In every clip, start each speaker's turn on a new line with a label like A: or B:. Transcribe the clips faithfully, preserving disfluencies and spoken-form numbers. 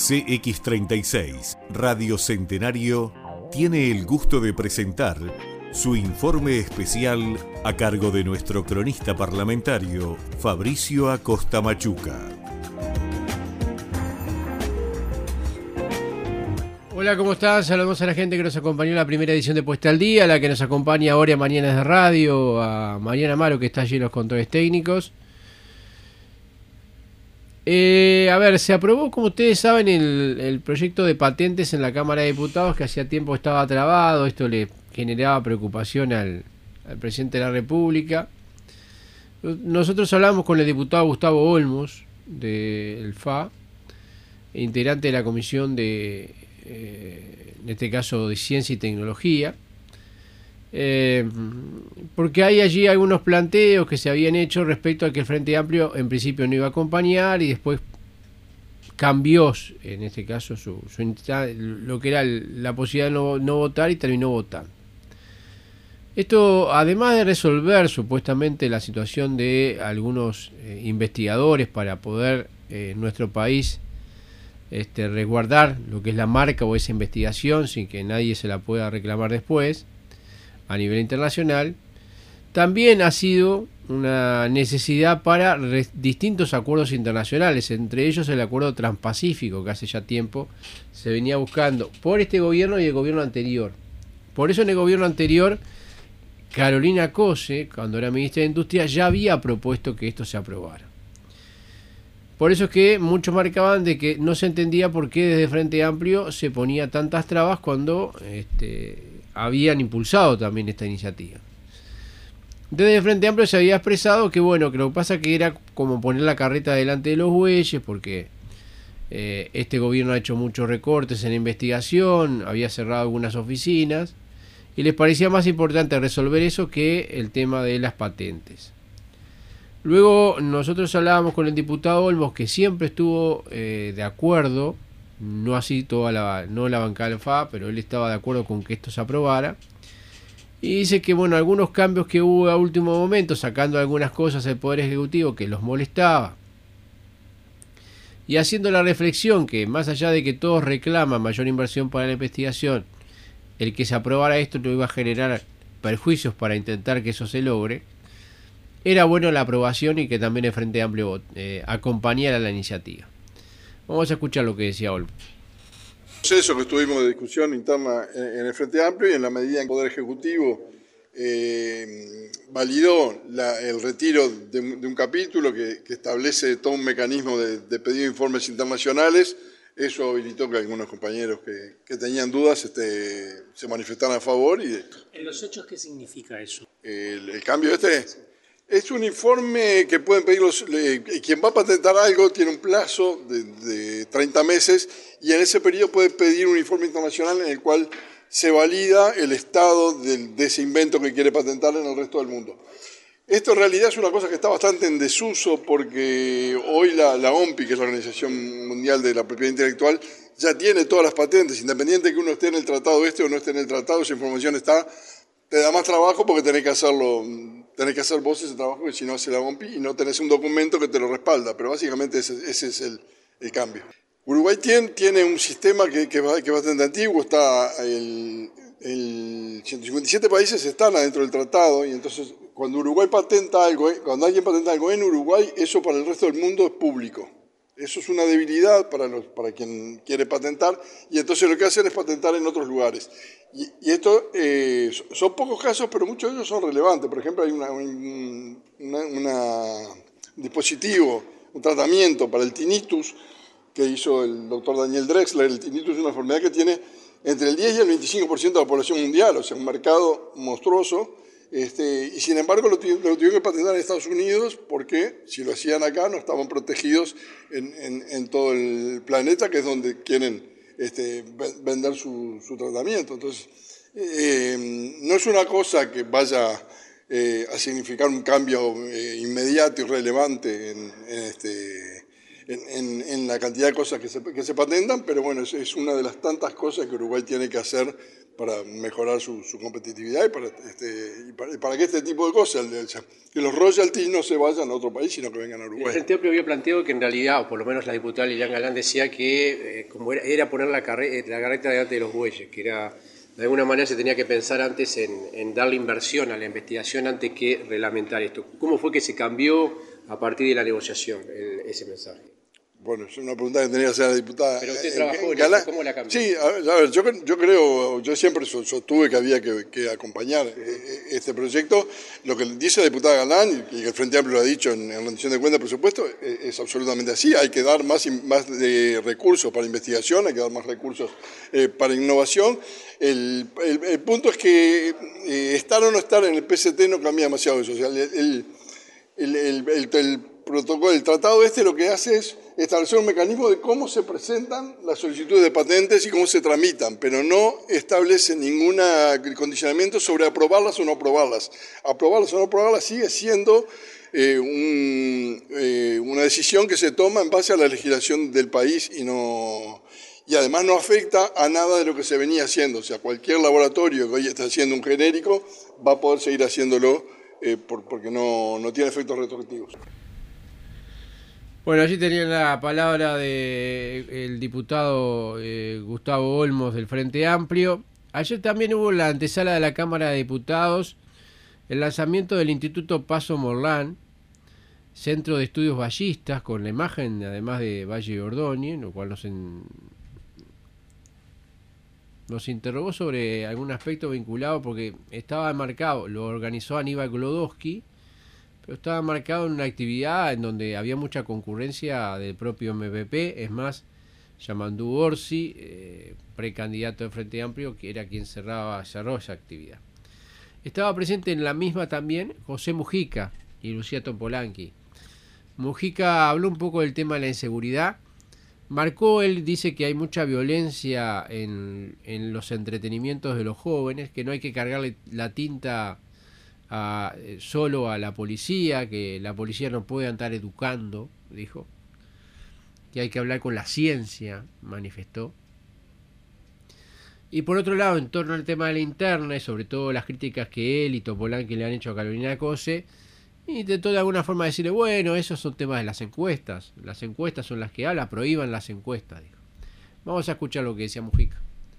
A: C X treinta y seis, Radio Centenario, tiene el gusto de presentar su informe especial a cargo de nuestro cronista parlamentario, Fabricio Acosta Machuca.
B: Hola, ¿cómo están? Saludamos a la gente que nos acompañó en la primera edición de Puesta al Día, a la que nos acompaña ahora en Mañanas de Radio, a Mariana Amaro, que está allí en los controles técnicos. Eh, a ver, se aprobó, como ustedes saben, el, el proyecto de patentes en la Cámara de Diputados, que hacía tiempo estaba trabado. Esto le generaba preocupación al, al presidente de la República. Nosotros hablamos con el diputado Gustavo Olmos, del F A, integrante de la Comisión de, eh, en este caso, de Ciencia y Tecnología, eh, porque hay allí algunos planteos que se habían hecho respecto a que el Frente Amplio en principio no iba a acompañar y después cambió, en este caso, su, su lo que era la posibilidad de no, no votar, y terminó votando. Esto, además de resolver supuestamente la situación de algunos eh, investigadores para poder eh, en nuestro país este, resguardar lo que es la marca o esa investigación sin que nadie se la pueda reclamar después a nivel internacional, también ha sido una necesidad para distintos acuerdos internacionales, entre ellos el acuerdo transpacífico, que hace ya tiempo se venía buscando por este gobierno y el gobierno anterior. Por eso en el gobierno anterior, Carolina Cose, cuando era ministra de Industria, ya había propuesto que esto se aprobara. Por eso es que muchos marcaban de que no se entendía por qué desde Frente Amplio se ponía tantas trabas cuando este, habían impulsado también esta iniciativa. Desde el Frente Amplio se había expresado que bueno, que lo que pasa que era como poner la carreta delante de los bueyes, porque eh, este gobierno ha hecho muchos recortes en investigación, había cerrado algunas oficinas, y les parecía más importante resolver eso que el tema de las patentes. Luego nosotros hablábamos con el diputado Olmos, que siempre estuvo eh, de acuerdo, no así toda la, no la bancada del F A, pero él estaba de acuerdo con que esto se aprobara. Y dice que bueno, algunos cambios que hubo a último momento, sacando algunas cosas del Poder Ejecutivo que los molestaba, y haciendo la reflexión que más allá de que todos reclaman mayor inversión para la investigación, el que se aprobara esto no iba a generar perjuicios para intentar que eso se logre, era bueno la aprobación y que también el Frente Amplio eh, acompañara la iniciativa. Vamos a escuchar lo que decía Olmos.
C: Proceso que estuvimos de discusión interna en el Frente Amplio, y en la medida en que el Poder Ejecutivo eh, validó la, el retiro de, de un capítulo que, que establece todo un mecanismo de, de pedido de informes internacionales, eso habilitó que algunos compañeros que, que tenían dudas este, se manifestaran a favor. Y,
D: ¿En los hechos qué significa eso?
C: El, el cambio este es un informe que pueden pedir los... Eh, quien va a patentar algo tiene un plazo de, de treinta meses, y en ese periodo puede pedir un informe internacional en el cual se valida el estado de, de ese invento que quiere patentar en el resto del mundo. Esto en realidad es una cosa que está bastante en desuso, porque hoy la, la O M P I, que es la Organización Mundial de la Propiedad Intelectual, ya tiene todas las patentes, independiente de que uno esté en el tratado este o no esté en el tratado, esa información está, te da más trabajo porque tenés que hacerlo, tenés que hacer vos ese trabajo, que si no hace la O M P I y no tenés un documento que te lo respalda, pero básicamente ese, ese es el, el cambio. Uruguay tiene, tiene un sistema que, que, que es bastante antiguo, está el, el ciento cincuenta y siete países están adentro del tratado, y entonces cuando Uruguay patenta algo, cuando alguien patenta algo en Uruguay, eso para el resto del mundo es público. Eso es una debilidad para, los, para quien quiere patentar, y entonces lo que hacen es patentar en otros lugares. Y, y esto eh, son pocos casos, pero muchos de ellos son relevantes. Por ejemplo, hay una, un una, una dispositivo, un tratamiento para el tinnitus que hizo el doctor Daniel Drexler. El tinnitus es una enfermedad que tiene entre el diez y el veinticinco por ciento de la población mundial, o sea, un mercado monstruoso. Este, y sin embargo lo, lo tuvieron que patentar en Estados Unidos, porque si lo hacían acá no estaban protegidos en, en, en todo el planeta, que es donde quieren este, vender su, su tratamiento. Entonces, eh, no es una cosa que vaya eh, a significar un cambio eh, inmediato y relevante en, en, este, en, en, en la cantidad de cosas que se, que se patentan, pero bueno, es, es una de las tantas cosas que Uruguay tiene que hacer para mejorar su, su competitividad y para, este, y para, y para que este tipo de cosas, que los royalties no se vayan a otro país, sino que vengan a Uruguay.
B: El Frente Amplio había planteado que en realidad, o por lo menos la diputada Lilian Galán decía que eh, como era, era poner la, carre, la carreta delante de los bueyes, que era, de alguna manera se tenía que pensar antes en, en darle inversión a la investigación antes que reglamentar esto. ¿Cómo fue que se cambió a partir de la negociación el, ese mensaje?
C: Bueno, es una pregunta que tenía que hacer la diputada.
B: Pero usted trabajó en
C: Galán,
B: eso, ¿cómo la cambió?
C: Sí, a ver, a ver yo, yo creo, yo siempre sostuve que había que, que acompañar este proyecto. Lo que dice la diputada Galán, y que el Frente Amplio lo ha dicho en, en la rendición de cuentas de presupuesto, es, es absolutamente así. Hay que dar más, más de recursos para investigación, hay que dar más recursos eh, para innovación. El, el, el punto es que eh, estar o no estar en el P C T no cambia demasiado eso. O sea, el, el, el, el, el, el protocolo, el tratado este lo que hace es establecer un mecanismo de cómo se presentan las solicitudes de patentes y cómo se tramitan, pero no establece ningún condicionamiento sobre aprobarlas o no aprobarlas. Aprobarlas o no aprobarlas sigue siendo eh, un, eh, una decisión que se toma en base a la legislación del país y no y además no afecta a nada de lo que se venía haciendo. O sea, cualquier laboratorio que hoy está haciendo un genérico va a poder seguir haciéndolo eh, por, porque no, no tiene efectos retroactivos.
B: Bueno, allí tenían la palabra del diputado eh, Gustavo Olmos del Frente Amplio. Ayer también hubo en la antesala de la Cámara de Diputados el lanzamiento del Instituto Paso Morlán, Centro de Estudios Ballistas, con la imagen además de Valle de Ordóñez, lo cual nos, en... nos interrogó sobre algún aspecto vinculado, porque estaba marcado, lo organizó Aníbal Glodowski, pero estaba marcado en una actividad en donde había mucha concurrencia del propio M P P. Es más, Yamandú Orsi, eh, precandidato de Frente Amplio, que era quien cerraba, cerró esa actividad. Estaba presente en la misma también José Mujica y Lucía Topolanqui. Mujica habló un poco del tema de la inseguridad. Marcó, él dice que hay mucha violencia en, en los entretenimientos de los jóvenes, que no hay que cargarle la tinta A, solo a la policía, que la policía no puede andar educando, dijo, que hay que hablar con la ciencia, manifestó. Y por otro lado, en torno al tema de la interna y sobre todo las críticas que él y Topolanqui le han hecho a Carolina Cose, intentó de alguna forma decirle, bueno, esos son temas de las encuestas, las encuestas son las que hablan, prohíban las encuestas, dijo. Vamos a escuchar lo que decía Mujica.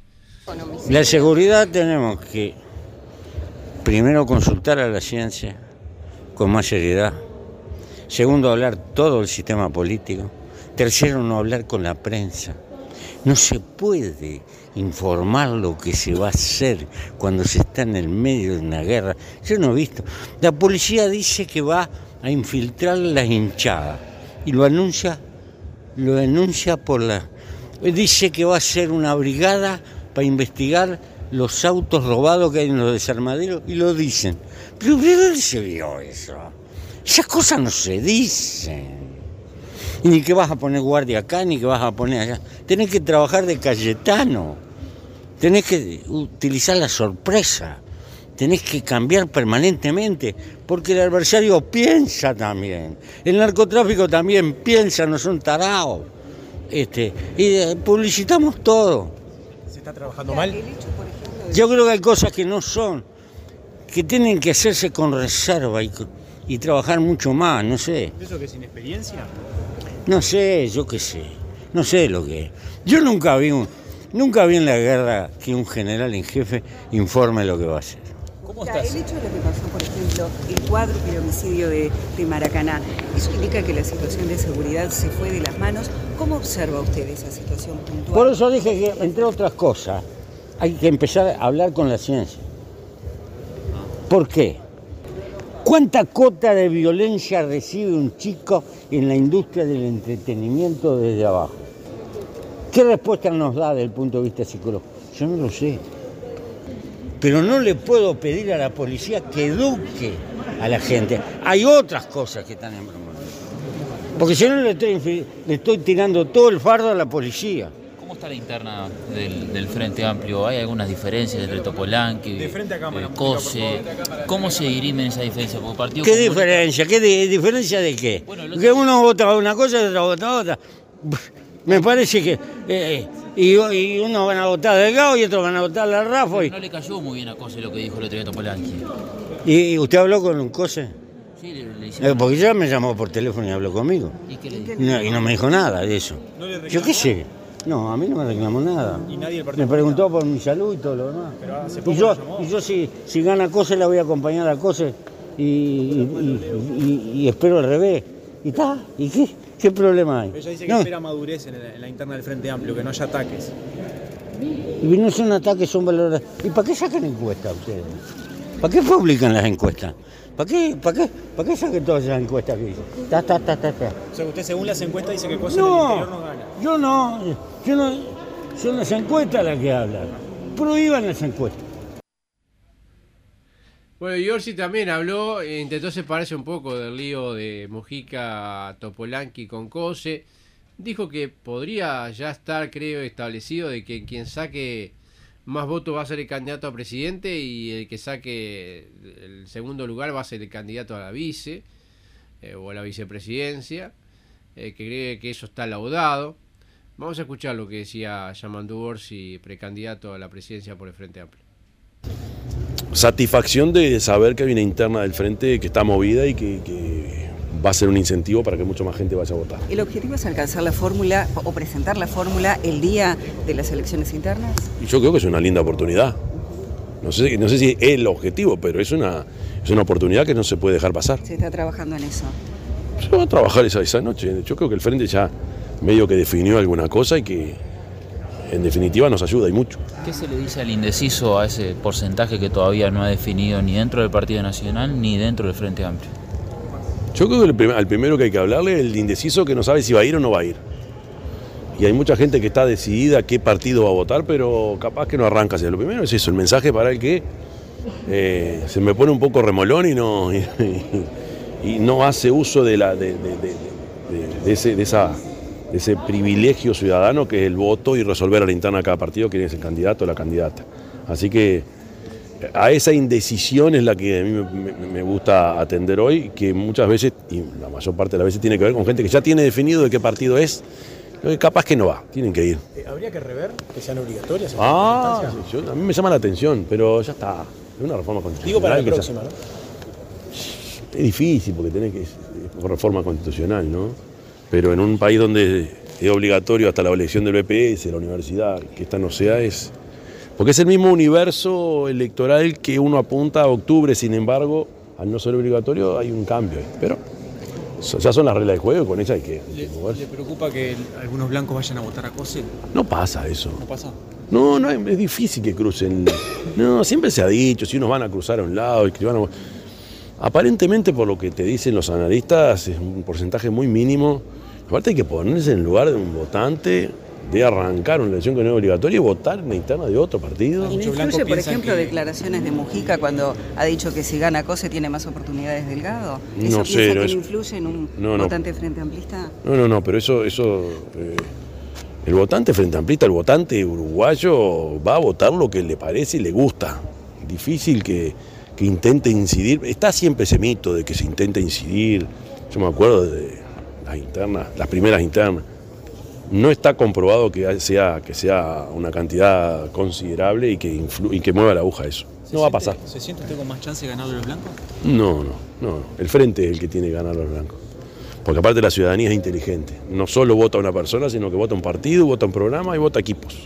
E: La seguridad tenemos que primero consultar a la ciencia con más seriedad. Segundo, hablar todo el sistema político. Tercero, no hablar con la prensa. No se puede informar lo que se va a hacer cuando se está en el medio de una guerra. Yo no he visto. La policía dice que va a infiltrar las hinchadas y lo anuncia, lo anuncia por la... Dice que va a ser una brigada para investigar los autos robados que hay en los desarmaderos y lo dicen. Pero ¿de dónde se vio eso? Esas cosas no se dicen. Y ni que vas a poner guardia acá, ni que vas a poner allá. Tenés que trabajar de Cayetano. Tenés que utilizar la sorpresa. Tenés que cambiar permanentemente, porque el adversario piensa también. El narcotráfico también piensa, no son tarados. Este, y publicitamos todo.
F: ¿Se está trabajando mal?
E: Yo creo que hay cosas que no son, que tienen que hacerse con reserva y, y trabajar mucho más, no sé.
F: ¿Eso que es inexperiencia?
E: No sé, yo qué sé, no sé lo que es. Yo nunca vi, un, nunca vi en la guerra que un general en jefe informe lo que va a hacer.
F: ¿Cómo
G: Ya,
F: estás?
G: el hecho de lo que pasó, por ejemplo, el cuádruple homicidio de, de Maracaná, ¿eso indica que la situación de seguridad se fue de las manos? ¿Cómo observa usted esa situación puntual?
E: Por eso dije que, entre otras cosas, hay que empezar a hablar con la ciencia. ¿Por qué? ¿Cuánta cota de violencia recibe un chico en la industria del entretenimiento desde abajo? ¿Qué respuesta nos da desde el punto de vista psicológico? Yo no lo sé. Pero no le puedo pedir a la policía que eduque a la gente. Hay otras cosas que están en problema. Porque si no le estoy, le estoy tirando todo el fardo a la policía.
F: ¿Cómo
H: está la interna del, del Frente Amplio? ¿Hay algunas diferencias entre Topolánqui,
F: De frente a cámara,
H: eh, COSE? ¿Cómo se dirimen esa diferencia? Porque partido
E: ¿Qué
H: comunista-
E: diferencia? ¿Qué di- diferencia de qué?
H: Bueno, el otro-
E: Que uno vota una cosa y otro vota otra. Me parece que... eh, y, y unos van a votar Delgado y otros van a votar la Rafa. Y,
H: No le cayó muy bien a COSE lo que dijo el otro día Topolánqui.
E: y, y usted habló con un Cose.
H: Sí, le, le
E: Eh,
H: hicieron-
E: porque ya me llamó por teléfono y habló conmigo.
H: ¿Y qué le dijo?
E: Y no, y no me dijo nada de eso.
F: ¿No le
E: Yo
F: reclamó?
E: qué sé. No, a mí no me reclamó nada.
F: Y nadie del Partido
E: Me preguntó por mi salud y todo lo demás.
F: Pero hace
E: Y
F: poco
E: yo,
F: lo llamó.
E: y yo si, si gana Cose la voy a acompañar a Cose y, y, y- y- y espero al revés. ¿Y está? ¿Y qué? ¿Qué problema hay?
F: Ella dice que
E: No,
F: espera madurez en la, en la interna del Frente Amplio, que no haya ataques.
E: y no son ataques, son valores. ¿Y para qué sacan encuestas ustedes? ¿Para qué publican las encuestas? ¿Para qué, para qué, para qué saquen todas esas encuestas que dicen? Ta, ta, ta, ta, ta.
F: O sea, que usted según las encuestas dice que cosas en el
E: No,
F: interior no gana.
E: yo no, yo no, son las encuestas las que hablan. Prohíban las encuestas.
B: Bueno, y Orsi también habló, e intentó separarse un poco del lío de Mujica, Topolánqui con COSE. Dijo que podría ya estar, creo, establecido de que quien saque más votos va a ser el candidato a presidente y el que saque el segundo lugar va a ser el candidato a la vice eh, o a la vicepresidencia, eh, que cree que eso está laudado. Vamos a escuchar lo que decía Yamandu Orsi, precandidato a la presidencia por el Frente Amplio.
I: Satisfacción de saber que hay una interna del Frente que está movida y que, que va a ser un incentivo para que mucha más gente vaya a votar.
G: ¿El objetivo es alcanzar la fórmula o presentar la fórmula el día de las elecciones internas?
I: Y yo creo que es una linda oportunidad. No sé, no sé si es el objetivo, pero es una, es una oportunidad que no se puede dejar pasar.
G: Se está trabajando en eso.
I: Se va a trabajar esa, esa noche. Yo creo que el Frente ya medio que definió alguna cosa y que en definitiva nos ayuda y mucho.
H: ¿Qué se le dice al indeciso a ese porcentaje que todavía no ha definido ni dentro del Partido Nacional ni dentro del Frente Amplio?
I: Yo creo que el prim- al primero que hay que hablarle es el indeciso que no sabe si va a ir o no va a ir. Y hay mucha gente que está decidida qué partido va a votar, pero capaz que no arranca. Lo primero es eso, el mensaje para el que eh, se me pone un poco remolón y no, y, y no hace uso de, la, de, de, de, de, de ese, de, esa, de ese privilegio ciudadano que es el voto y resolver a la interna de cada partido quién es el candidato o la candidata. Así que a esa indecisión es la que a mí me, me, me gusta atender hoy, que muchas veces, y la mayor parte de las veces tiene que ver con gente que ya tiene definido de qué partido es, capaz que no va, tienen que ir.
F: Eh, ¿Habría que rever que sean obligatorias?
I: Ah, sí, yo- a mí me llama la atención, pero ya está, es una reforma constitucional.
F: Digo para la
I: que ya-
F: próxima, ¿no?
I: es difícil porque tenés que, es por reforma constitucional, ¿no? Pero en un país donde es obligatorio hasta la elección del B P S, la universidad, que esta no sea, es... Porque es el mismo universo electoral que uno apunta a octubre, sin embargo, al no ser obligatorio hay un cambio. ¿eh? Pero so- ya son las reglas del juego y con ellas hay que
F: ¿Le,
I: moverse.
F: le preocupa que el- algunos blancos vayan a votar a COSE?
I: No pasa eso.
F: ¿No pasa?
I: No, no, es, es difícil que crucen. No, siempre se ha dicho, si unos van a cruzar a un lado y que van a... Aparentemente, por lo que te dicen los analistas, es un porcentaje muy mínimo. Aparte hay que ponerse en el lugar de un votante, de arrancar una elección que no es obligatoria y votar en la interna de otro partido.
G: ¿Y no
F: Muchos blancos
G: influye, por
F: piensan
G: ejemplo,
F: que-
G: declaraciones de Mujica cuando ha dicho que si gana COSE tiene más oportunidades Delgado?
I: No
G: ¿Eso
I: sé,
G: piensa
I: no,
G: que
I: eso-
G: no influye en un
I: no, no.
G: votante frente amplista?
I: No, no, no, pero eso, eso eh, el votante frente amplista, el votante uruguayo va a votar lo que le parece y le gusta. Difícil que, que intente incidir. Está siempre ese mito de que se intenta incidir. Yo me acuerdo de las internas, las primeras internas. No está comprobado que sea, que sea una cantidad considerable y que, influ- y que mueva la aguja eso.
F: ¿Se
I: No va a
F: siente-
I: pasar.
F: ¿Se siente usted con más chance de ganarle a los blancos?
I: No, no, no. El frente es el que tiene que ganar a los blancos. Porque aparte la ciudadanía es inteligente. No solo vota una persona, sino que vota un partido, vota un programa y vota equipos.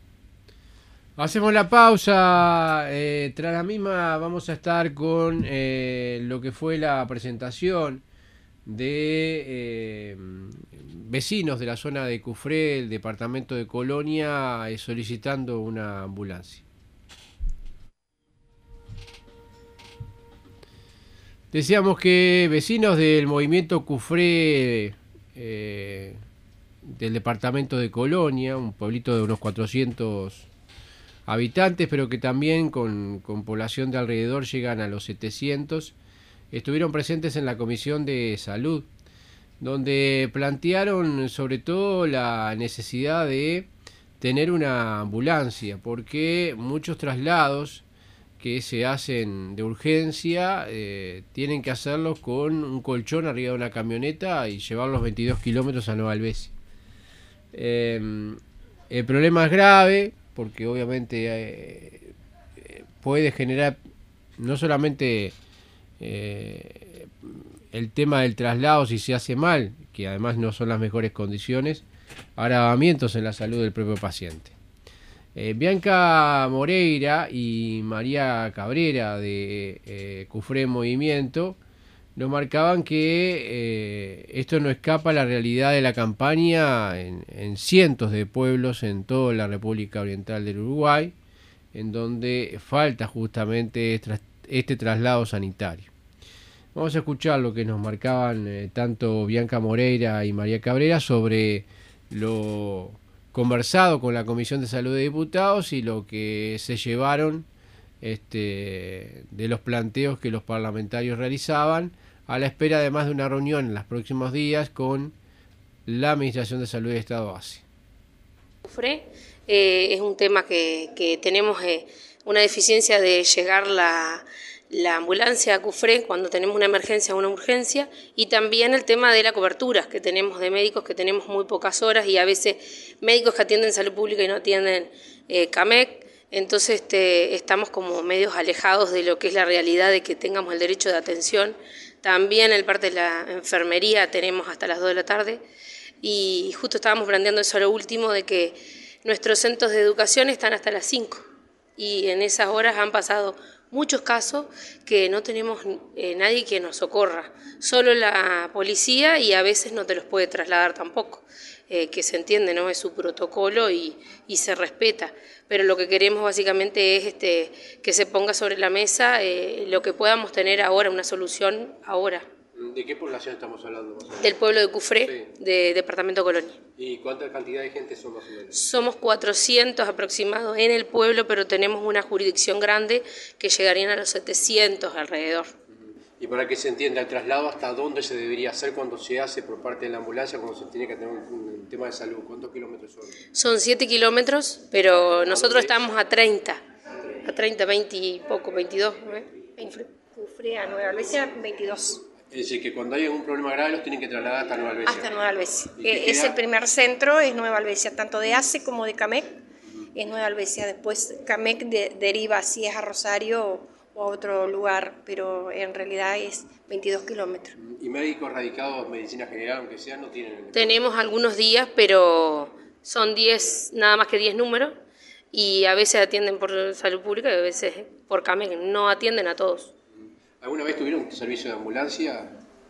B: Hacemos la pausa. Eh, tras la misma vamos a estar con eh, lo que fue la presentación de eh, vecinos de la zona de Cufré, el departamento de Colonia, eh, solicitando una ambulancia. Decíamos que vecinos del movimiento Cufré eh, del departamento de Colonia, un pueblito de unos cuatrocientos habitantes, pero que también con, con población de alrededor llegan a los setecientos, estuvieron presentes en la Comisión de Salud, donde plantearon sobre todo la necesidad de tener una ambulancia, porque muchos traslados que se hacen de urgencia eh, tienen que hacerlos con un colchón arriba de una camioneta y llevar los veintidós kilómetros a Nueva Alvesia. Eh, el problema es grave porque obviamente eh, puede generar no solamente eh, el tema del traslado si se hace mal, que además no son las mejores condiciones, agravamientos en la salud del propio paciente. Eh, Bianca Moreira y María Cabrera de eh, Cufré Movimiento nos marcaban que eh, esto no escapa a la realidad de la campaña en, en cientos de pueblos en toda la República Oriental del Uruguay, en donde falta justamente este, este traslado sanitario. Vamos a escuchar lo que nos marcaban eh, tanto Bianca Moreira y María Cabrera sobre lo conversado con la Comisión de Salud de Diputados y lo que se llevaron este, de los planteos que los parlamentarios realizaban, a la espera además de una reunión en los próximos días con la Administración de Salud del Estado base.
J: Cufré eh, es un tema que, que tenemos eh, una deficiencia de llegar la... la ambulancia a Cufré cuando tenemos una emergencia o una urgencia, y también el tema de la cobertura que tenemos de médicos, que tenemos muy pocas horas y a veces médicos que atienden salud pública y no atienden eh, CAMEC, entonces este, estamos como medios alejados de lo que es la realidad de que tengamos el derecho de atención. También en parte de la enfermería tenemos hasta las dos de la tarde y justo estábamos planteando eso a lo último, de que nuestros centros de educación están hasta las cinco y en esas horas han pasado muchos casos que no tenemos eh, nadie que nos socorra, solo la policía, y a veces no te los puede trasladar tampoco, eh, que se entiende, ¿no? Es su protocolo y, y se respeta, pero lo que queremos básicamente es este, que se ponga sobre la mesa eh, lo que podamos tener ahora, una solución ahora.
K: ¿De qué población estamos hablando?
J: Del pueblo de Cufré, sí. De departamento Colonia.
K: ¿Y cuánta cantidad de gente son más o menos?
J: Somos cuatrocientos aproximados en el pueblo, pero tenemos una jurisdicción grande que llegarían a los setecientos alrededor.
K: Y para que se entienda el traslado, ¿hasta dónde se debería hacer cuando se hace por parte de la ambulancia, cuando se tiene que tener un, un tema de salud? ¿Cuántos kilómetros son?
J: Son siete kilómetros, pero nosotros estamos a treinta, a treinta, veinte y poco, veintidós. ¿no?
L: Cufré a Nueva Alvesia, veintidós.
K: Es decir, que cuando hay algún problema grave los tienen que trasladar hasta Nueva Alvesia.
L: Hasta Nueva Alvesia. Es el primer centro, es Nueva Alvesia, tanto de A C E como de CAMEC, es Nueva Alvesia. Después CAMEC de, deriva si es a Rosario o a otro lugar, pero en realidad es veintidós kilómetros.
K: ¿Y médicos radicados, medicina general, aunque sea, no tienen?
J: Tenemos algunos días, pero son diez, nada más que diez números, y a veces atienden por salud pública y a veces por CAMEC, no atienden a todos.
K: ¿Alguna vez tuvieron un servicio de ambulancia?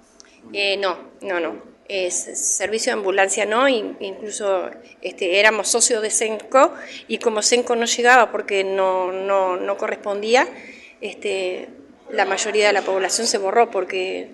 L: Eh, no, no, no. Es servicio de ambulancia no, incluso este, éramos socios de CENCO y como CENCO no llegaba porque no, no, no correspondía, este, la mayoría de la población se borró porque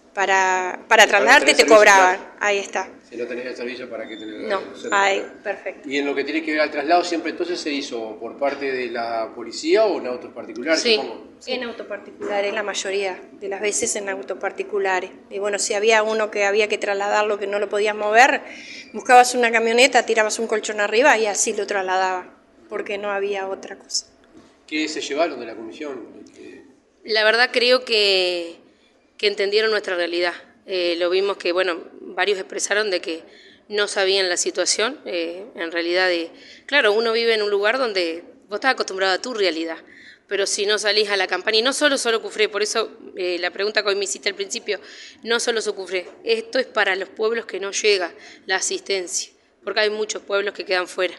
L: para, para trasladarte te cobraban. Ahí está.
K: Si no tenés el servicio, ¿para qué tener el
L: No, ahí, perfecto.
K: Y en lo que tiene que ver al traslado, siempre entonces se hizo por parte de la policía o en autos particulares.
L: Sí,
K: ¿Cómo?
L: en autos particulares, la mayoría de las veces en autos particulares. Y bueno, si había uno que había que trasladarlo, que no lo podías mover, buscabas una camioneta, tirabas un colchón arriba y así lo trasladaba, porque no había otra cosa.
K: ¿Qué se llevaron de la comisión?
J: La verdad creo que, que entendieron nuestra realidad. Eh, lo vimos que, bueno, varios expresaron de que no sabían la situación, eh, en realidad, de, claro, uno vive en un lugar donde vos estás acostumbrado a tu realidad, pero si no salís a la campaña, y no solo solo Cufré, por eso eh, la pregunta que hoy me hiciste al principio, no solo su Cufré, esto es para los pueblos que no llega la asistencia, porque hay muchos pueblos que quedan fuera.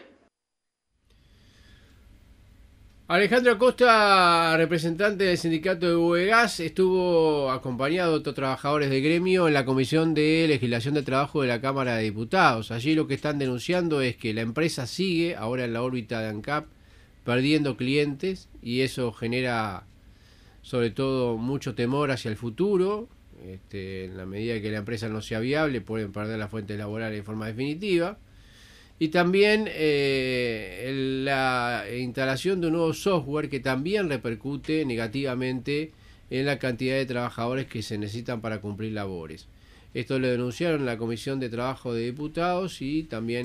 B: Alejandro Acosta, representante del sindicato de Buegas, estuvo acompañado de otros trabajadores de gremio en la Comisión de Legislación de Trabajo de la Cámara de Diputados. Allí lo que están denunciando es que la empresa sigue ahora en la órbita de ANCAP perdiendo clientes y eso genera sobre todo mucho temor hacia el futuro. Este, en la medida que la empresa no sea viable pueden perder las fuentes laborales de forma definitiva. Y también eh, el, la instalación de un nuevo software que también repercute negativamente en la cantidad de trabajadores que se necesitan para cumplir labores. Esto lo denunciaron en la Comisión de Trabajo de Diputados y también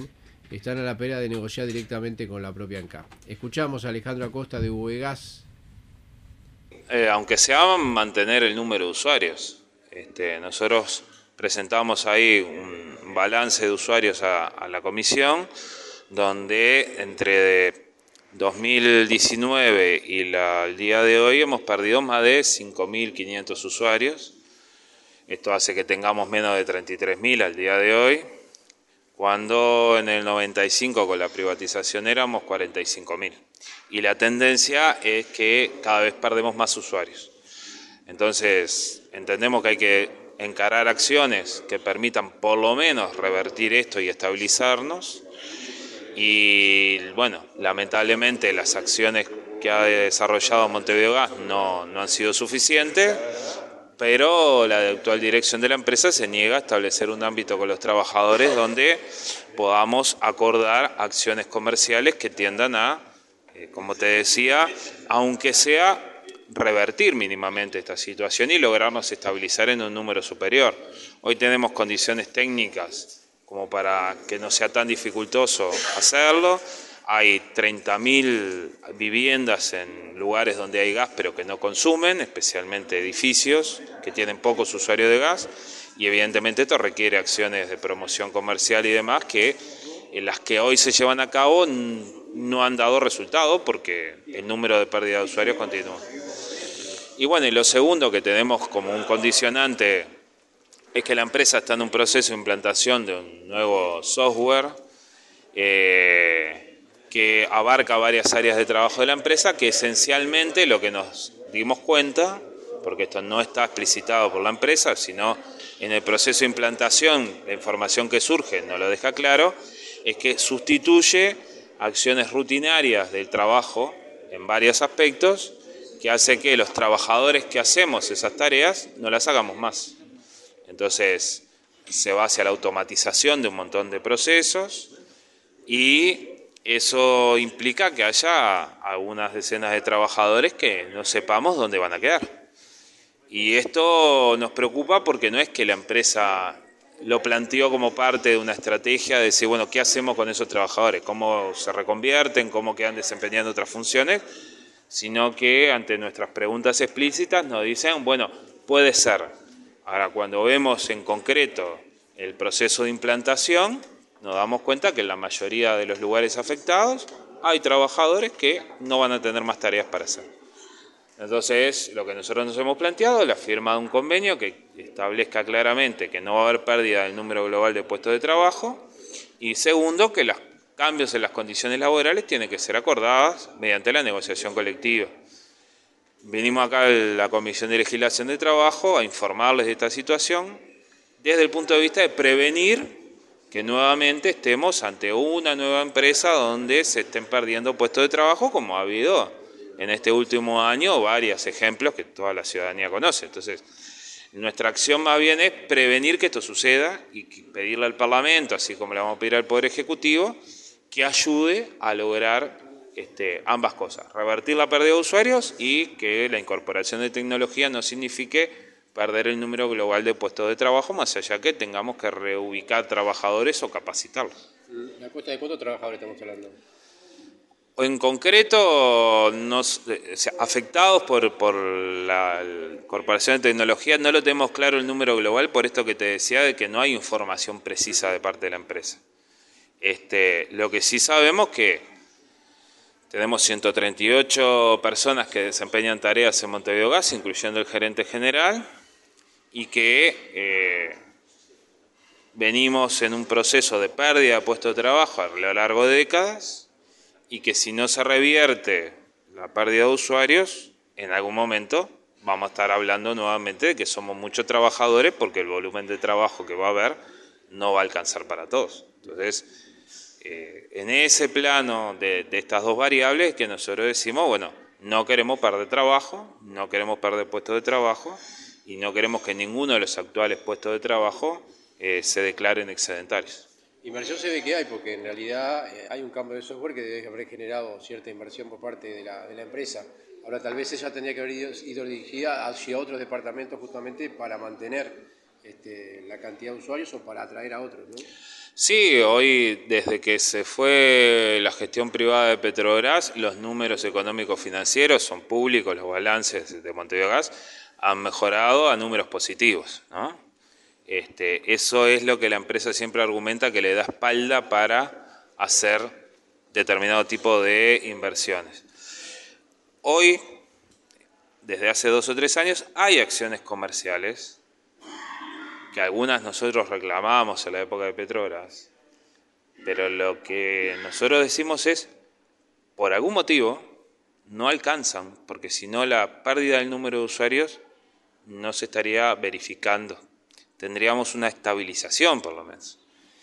B: están a la espera de negociar directamente con la propia ANCAP. Escuchamos a Alejandro Acosta de Uvegas.
M: Eh, aunque sea mantener el número de usuarios. Este, nosotros presentamos ahí un balance de usuarios a, a la comisión, donde entre dos mil diecinueve y la, el día de hoy hemos perdido más de cinco mil quinientos usuarios. Esto hace que tengamos menos de treinta y tres mil al día de hoy, cuando en el noventa y cinco con la privatización éramos cuarenta y cinco mil. Y la tendencia es que cada vez perdemos más usuarios. Entonces, entendemos que hay que encarar acciones que permitan por lo menos revertir esto y estabilizarnos. Y bueno, lamentablemente las acciones que ha desarrollado Montevideo Gas no, no han sido suficientes, pero la actual dirección de la empresa se niega a establecer un ámbito con los trabajadores donde podamos acordar acciones comerciales que tiendan a, eh, como te decía, aunque sea revertir mínimamente esta situación y lograrnos estabilizar en un número superior. Hoy tenemos condiciones técnicas como para que no sea tan dificultoso hacerlo. Hay treinta mil viviendas en lugares donde hay gas pero que no consumen, especialmente edificios que tienen pocos usuarios de gas, y evidentemente esto requiere acciones de promoción comercial y demás que en las que hoy se llevan a cabo no han dado resultado porque el número de pérdida de usuarios continúa. Y bueno, y lo segundo que tenemos como un condicionante es que la empresa está en un proceso de implantación de un nuevo software eh, que abarca varias áreas de trabajo de la empresa, que esencialmente lo que nos dimos cuenta, porque esto no está explicitado por la empresa, sino en el proceso de implantación, la información que surge nos lo deja claro, es que sustituye acciones rutinarias del trabajo en varios aspectos, que hace que los trabajadores que hacemos esas tareas no las hagamos más. Entonces se va hacia la automatización de un montón de procesos y eso implica que haya algunas decenas de trabajadores que no sepamos dónde van a quedar. Y esto nos preocupa porque no es que la empresa lo planteó como parte de una estrategia de decir, bueno, ¿qué hacemos con esos trabajadores? ¿Cómo se reconvierten? ¿Cómo quedan desempeñando otras funciones? Sino que ante nuestras preguntas explícitas nos dicen, bueno, puede ser. Ahora, cuando vemos en concreto el proceso de implantación, nos damos cuenta que en la mayoría de los lugares afectados hay trabajadores que no van a tener más tareas para hacer. Entonces, lo que nosotros nos hemos planteado es la firma de un convenio que establezca claramente que no va a haber pérdida del número global de puestos de trabajo y segundo, que los cambios en las condiciones laborales tienen que ser acordadas mediante la negociación colectiva. Venimos acá a la Comisión de Legislación de Trabajo a informarles de esta situación desde el punto de vista de prevenir que nuevamente estemos ante una nueva empresa donde se estén perdiendo puestos de trabajo, como ha habido en este último año varios ejemplos que toda la ciudadanía conoce. Entonces, nuestra acción más bien es prevenir que esto suceda y pedirle al Parlamento, así como le vamos a pedir al Poder Ejecutivo, que ayude a lograr este, ambas cosas, revertir la pérdida de usuarios y que la incorporación de tecnología no signifique perder el número global de puestos de trabajo, más allá que tengamos que reubicar trabajadores o capacitarlos.
K: ¿La cuesta de cuántos trabajadores estamos hablando?
M: En concreto, nos, o sea, afectados por, por la incorporación de tecnología, no lo tenemos claro el número global, por esto que te decía de que no hay información precisa de parte de la empresa. Este, lo que sí sabemos que tenemos ciento treinta y ocho personas que desempeñan tareas en Montevideo Gas, incluyendo el gerente general, y que eh, venimos en un proceso de pérdida de puestos de trabajo a lo largo de décadas, y que si no se revierte la pérdida de usuarios, en algún momento vamos a estar hablando nuevamente de que somos muchos trabajadores porque el volumen de trabajo que va a haber no va a alcanzar para todos. Entonces, eh, en ese plano de, de estas dos variables que nosotros decimos, bueno, no queremos perder trabajo, no queremos perder puestos de trabajo y no queremos que ninguno de los actuales puestos de trabajo eh, se declaren excedentarios.
K: Inversión se ve que hay, porque en realidad eh, hay un cambio de software que debe haber generado cierta inversión por parte de la, de la empresa. Ahora, tal vez ella tendría que haber ido, ido dirigida hacia otros departamentos justamente para mantener este, la cantidad de usuarios o para atraer a otros, ¿no?
M: Sí, hoy desde que se fue la gestión privada de Petrobras, los números económicos financieros son públicos, los balances de Montevideo Gas han mejorado a números positivos, ¿no? Este, eso es lo que la empresa siempre argumenta que le da espalda para hacer determinado tipo de inversiones. Hoy, desde hace dos o tres años, hay acciones comerciales que algunas nosotros reclamábamos en la época de Petrobras, pero lo que nosotros decimos es, por algún motivo, no alcanzan, porque si no la pérdida del número de usuarios no se estaría verificando. Tendríamos una estabilización por lo menos.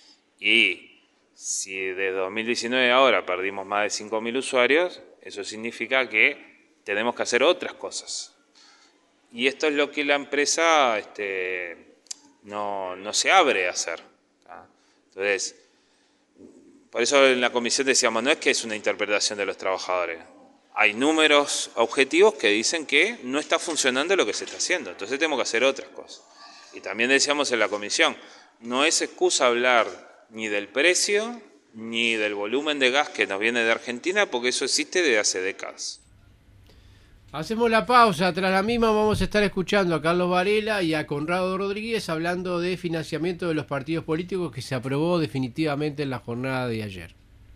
M: Y si de dos mil diecinueve a ahora perdimos más de cinco mil usuarios, eso significa que tenemos que hacer otras cosas. Y esto es lo que la empresa este, no, no se abre a hacer. ¿tá? Entonces, por eso en la comisión decíamos, no es que es una interpretación de los trabajadores. Hay números objetivos que dicen que no está funcionando lo que se está haciendo. Entonces tenemos que hacer otras cosas. Y también decíamos en la comisión, no es excusa hablar ni del precio ni del volumen de gas que nos viene de Argentina, porque eso existe desde hace décadas.
B: Hacemos la pausa, tras la misma vamos a estar escuchando a Carlos Varela y a Conrado Rodríguez hablando de financiamiento de los partidos políticos que se aprobó definitivamente en la jornada de ayer.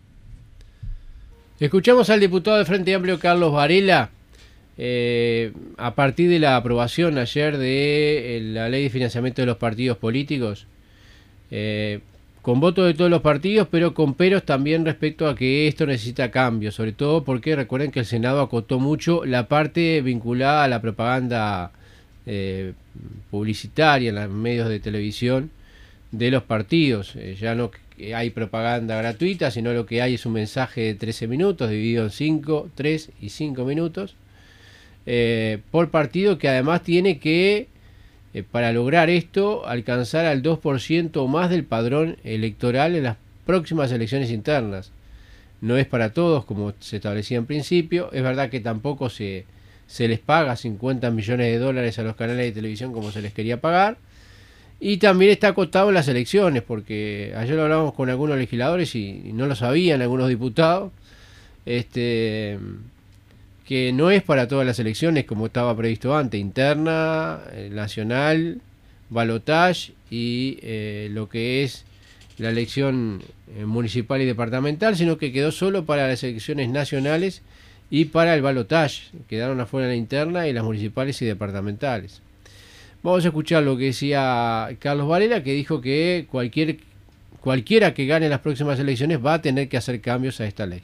B: Escuchamos al diputado de Frente Amplio Carlos Varela eh, a partir de la aprobación ayer de la ley de financiamiento de los partidos políticos, eh, con votos de todos los partidos, pero con peros también respecto a que esto necesita cambios, sobre todo porque recuerden que el Senado acotó mucho la parte vinculada a la propaganda eh, publicitaria en los medios de televisión de los partidos. Eh, ya no hay propaganda gratuita, sino lo que hay es un mensaje de trece minutos dividido en cinco, tres y cinco minutos eh, por partido, que además tiene que Eh, para lograr esto, alcanzar al dos por ciento o más del padrón electoral en las próximas elecciones internas. No es para todos, como se establecía en principio. Es verdad que tampoco se, se les paga cincuenta millones de dólares a los canales de televisión como se les quería pagar. Y también está acotado en las elecciones, porque ayer lo hablábamos con algunos legisladores y, y no lo sabían algunos diputados, este... que no es para todas las elecciones como estaba previsto antes, interna, eh, nacional, balotage y eh, lo que es la elección eh, municipal y departamental, sino que quedó solo para las elecciones nacionales y para el balotage. Quedaron afuera la interna y las municipales y departamentales. Vamos a escuchar lo que decía Carlos Varela, que dijo que cualquier, cualquiera que gane las próximas elecciones va a tener que hacer cambios a esta ley.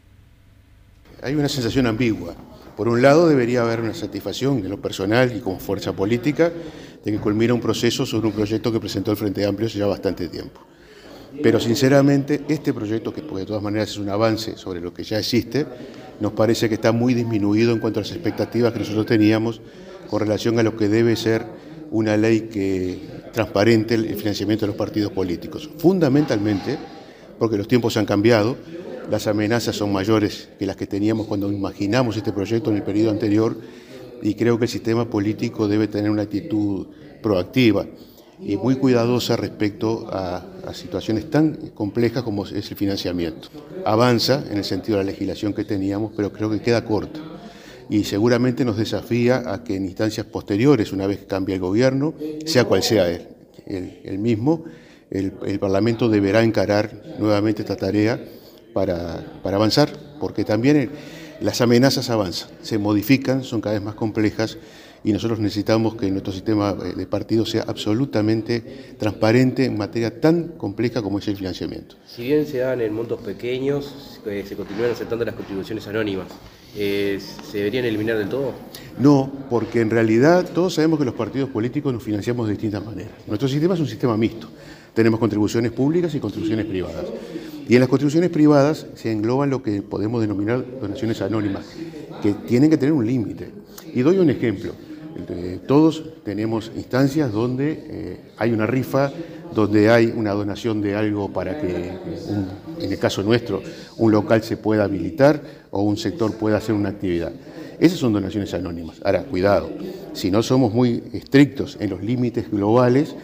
N: Hay una sensación ambigua. Por un lado, debería haber una satisfacción en lo personal y como fuerza política de que culmina un proceso sobre un proyecto que presentó el Frente Amplio hace ya bastante tiempo. Pero sinceramente, este proyecto, que de todas maneras es un avance sobre lo que ya existe, nos parece que está muy disminuido en cuanto a las expectativas que nosotros teníamos con relación a lo que debe ser una ley que transparente el financiamiento de los partidos políticos. Fundamentalmente, porque los tiempos han cambiado, las amenazas son mayores que las que teníamos cuando imaginamos este proyecto en el periodo anterior, y creo que el sistema político debe tener una actitud proactiva y muy cuidadosa respecto a, a situaciones tan complejas como es el financiamiento. Avanza en el sentido de la legislación que teníamos, pero creo que queda corta y seguramente nos desafía a que en instancias posteriores, una vez que cambie el gobierno, sea cual sea el, el, el mismo, el, el Parlamento deberá encarar nuevamente esta tarea Para, para avanzar, porque también las amenazas avanzan, se modifican, son cada vez más complejas y nosotros necesitamos que nuestro sistema de partidos sea absolutamente transparente en materia tan compleja como es el financiamiento.
O: Si bien se dan en montos pequeños, eh, se continúan aceptando las contribuciones anónimas, eh, ¿se deberían eliminar del todo?
N: No, porque en realidad todos sabemos que los partidos políticos nos financiamos de distintas maneras. Nuestro sistema es un sistema mixto. Tenemos contribuciones públicas y contribuciones privadas. Y en las contribuciones privadas se engloban lo que podemos denominar donaciones anónimas, que tienen que tener un límite. Y doy un ejemplo. Todos tenemos instancias donde eh, hay una rifa, donde hay una donación de algo para que, un, en el caso nuestro, un local se pueda habilitar o un sector pueda hacer una actividad. Esas son donaciones anónimas. Ahora, cuidado, si no somos muy estrictos en los límites globales,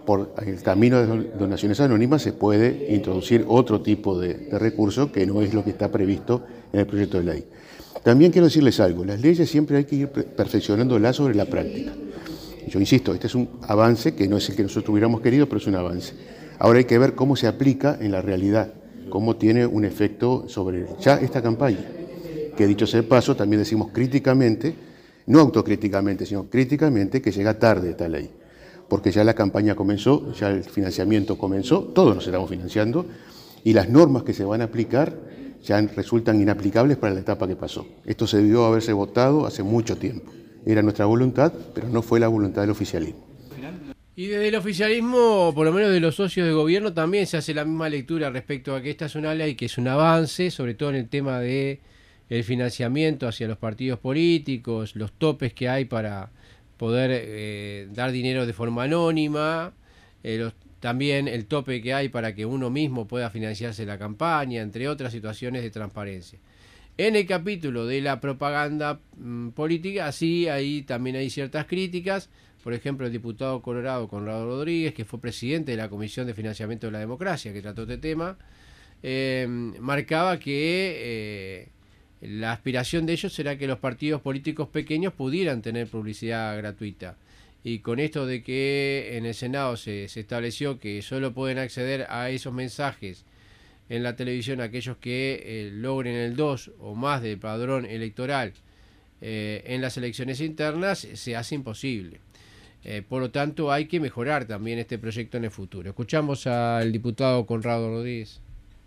N: por el camino de donaciones anónimas se puede introducir otro tipo de, de recurso que no es lo que está previsto en el proyecto de ley. También quiero decirles algo, las leyes siempre hay que ir perfeccionándolas sobre la práctica. Yo insisto, este es un avance que no es el que nosotros hubiéramos querido, pero es un avance. Ahora hay que ver cómo se aplica en la realidad, cómo tiene un efecto sobre ya esta campaña, que dicho sea de paso, también decimos críticamente, no autocríticamente, sino críticamente, que llega tarde esta ley, porque ya la campaña comenzó, ya el financiamiento comenzó, todos nos estamos financiando, y las normas que se van a aplicar ya resultan inaplicables para la etapa que pasó. Esto se debió haberse votado hace mucho tiempo. Era nuestra voluntad, pero no fue la voluntad del oficialismo.
B: Y desde el oficialismo, por lo menos de los socios de gobierno, también se hace la misma lectura respecto a que esta es una ley que es un avance, sobre todo en el tema de el financiamiento hacia los partidos políticos, los topes que hay para poder eh, dar dinero de forma anónima, eh, los, también el tope que hay para que uno mismo pueda financiarse la campaña, entre otras situaciones de transparencia. En el capítulo de la propaganda mmm, política, sí, ahí también hay ciertas críticas. Por ejemplo, el diputado colorado Conrado Rodríguez, que fue presidente de la Comisión de Financiamiento de la Democracia, que trató este tema, eh, marcaba que eh, la aspiración de ellos era que los partidos políticos pequeños pudieran tener publicidad gratuita. Y con esto de que en el Senado se, se estableció que solo pueden acceder a esos mensajes en la televisión aquellos que eh, logren el dos o más del padrón electoral eh, en las elecciones internas, se hace imposible. Eh, por lo tanto, hay que mejorar también este proyecto en el futuro. Escuchamos al diputado Conrado Rodríguez.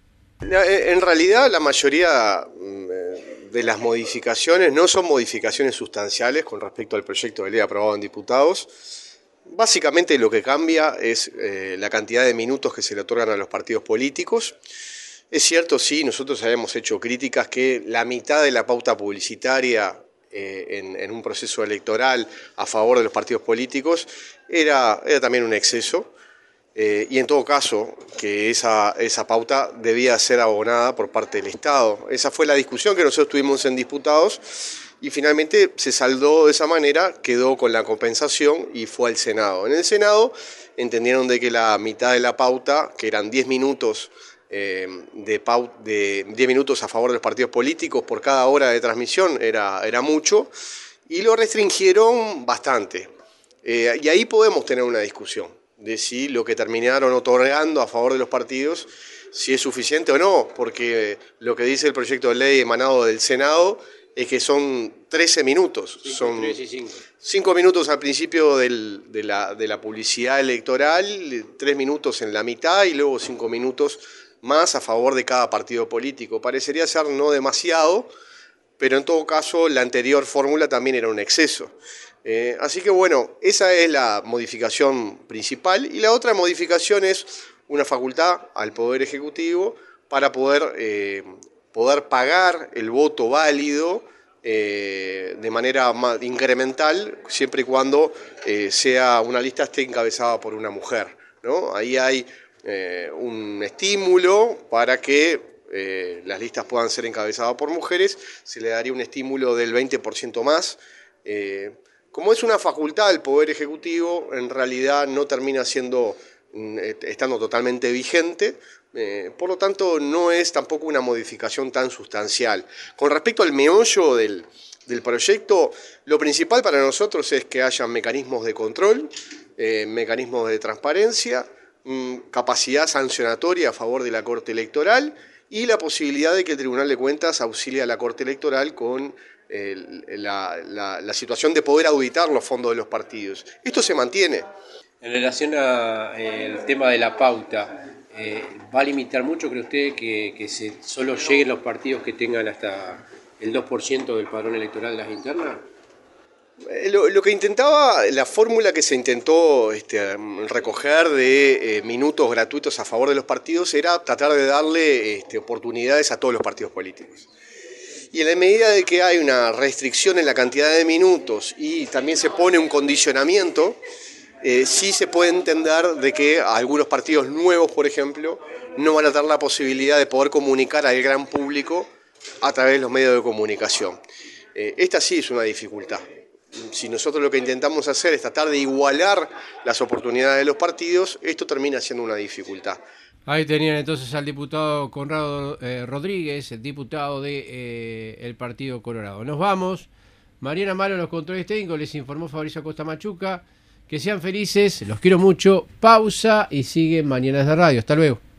P: En realidad, la mayoría de las modificaciones no son modificaciones sustanciales con respecto al proyecto de ley aprobado en diputados. Básicamente lo que cambia es eh, la cantidad de minutos que se le otorgan a los partidos políticos. Es cierto, sí, nosotros habíamos hecho críticas que la mitad de la pauta publicitaria eh, en, en un proceso electoral a favor de los partidos políticos era, era también un exceso. Eh, y en todo caso, que esa, esa pauta debía ser abonada por parte del Estado. Esa fue la discusión que nosotros tuvimos en diputados y finalmente se saldó de esa manera, quedó con la compensación y fue al Senado. En el Senado entendieron de que la mitad de la pauta, que eran diez minutos, eh, de, pau, de diez minutos a favor de los partidos políticos por cada hora de transmisión, era, era mucho, y lo restringieron bastante. Eh, y ahí podemos tener una discusión de si lo que terminaron otorgando a favor de los partidos, si es suficiente o no, porque lo que dice el proyecto de ley emanado del Senado es que son trece minutos, son cinco minutos al principio del, de, la, de la publicidad electoral, tres minutos en la mitad y luego cinco minutos más a favor de cada partido político. Parecería ser no demasiado, pero en todo caso la anterior fórmula también era un exceso. Eh, así que bueno, esa es la modificación principal y la otra modificación es una facultad al Poder Ejecutivo para poder, eh, poder pagar el voto válido eh, de manera más incremental siempre y cuando eh, sea una lista esté encabezada por una mujer, ¿no? Ahí hay eh, un estímulo para que eh, las listas puedan ser encabezadas por mujeres, se le daría un estímulo del veinte por ciento más. Eh, Como es una facultad del Poder Ejecutivo, en realidad no termina siendo, estando totalmente vigente, eh, por lo tanto no es tampoco una modificación tan sustancial. Con respecto al meollo del, del proyecto, lo principal para nosotros es que haya mecanismos de control, eh, mecanismos de transparencia, mmm, capacidad sancionatoria a favor de la Corte Electoral y la posibilidad de que el Tribunal de Cuentas auxilie a la Corte Electoral con La, la, la situación de poder auditar los fondos de los partidos. Esto se mantiene.
K: En relación al tema de la pauta, eh, ¿va a limitar mucho, cree usted, que, que se, solo lleguen los partidos que tengan hasta el dos por ciento del padrón electoral de las internas?
P: Eh, lo, lo que intentaba, la fórmula que se intentó este, recoger de eh, minutos gratuitos a favor de los partidos era tratar de darle este, oportunidades a todos los partidos políticos. Y en la medida de que hay una restricción en la cantidad de minutos y también se pone un condicionamiento, eh, sí se puede entender de que algunos partidos nuevos, por ejemplo, no van a tener la posibilidad de poder comunicar al gran público a través de los medios de comunicación. Eh, esta sí es una dificultad. si nosotros lo que intentamos hacer es tratar de igualar las oportunidades de los partidos, esto termina siendo una dificultad.
B: Ahí tenían entonces al diputado Conrado eh, Rodríguez, el diputado del de, eh, Partido Colorado. Nos vamos. Mariana Malo en los controles técnicos, les informó Fabricio Acosta Machuca. Que sean felices, los quiero mucho. Pausa y siguen Mañanas de Radio. Hasta luego.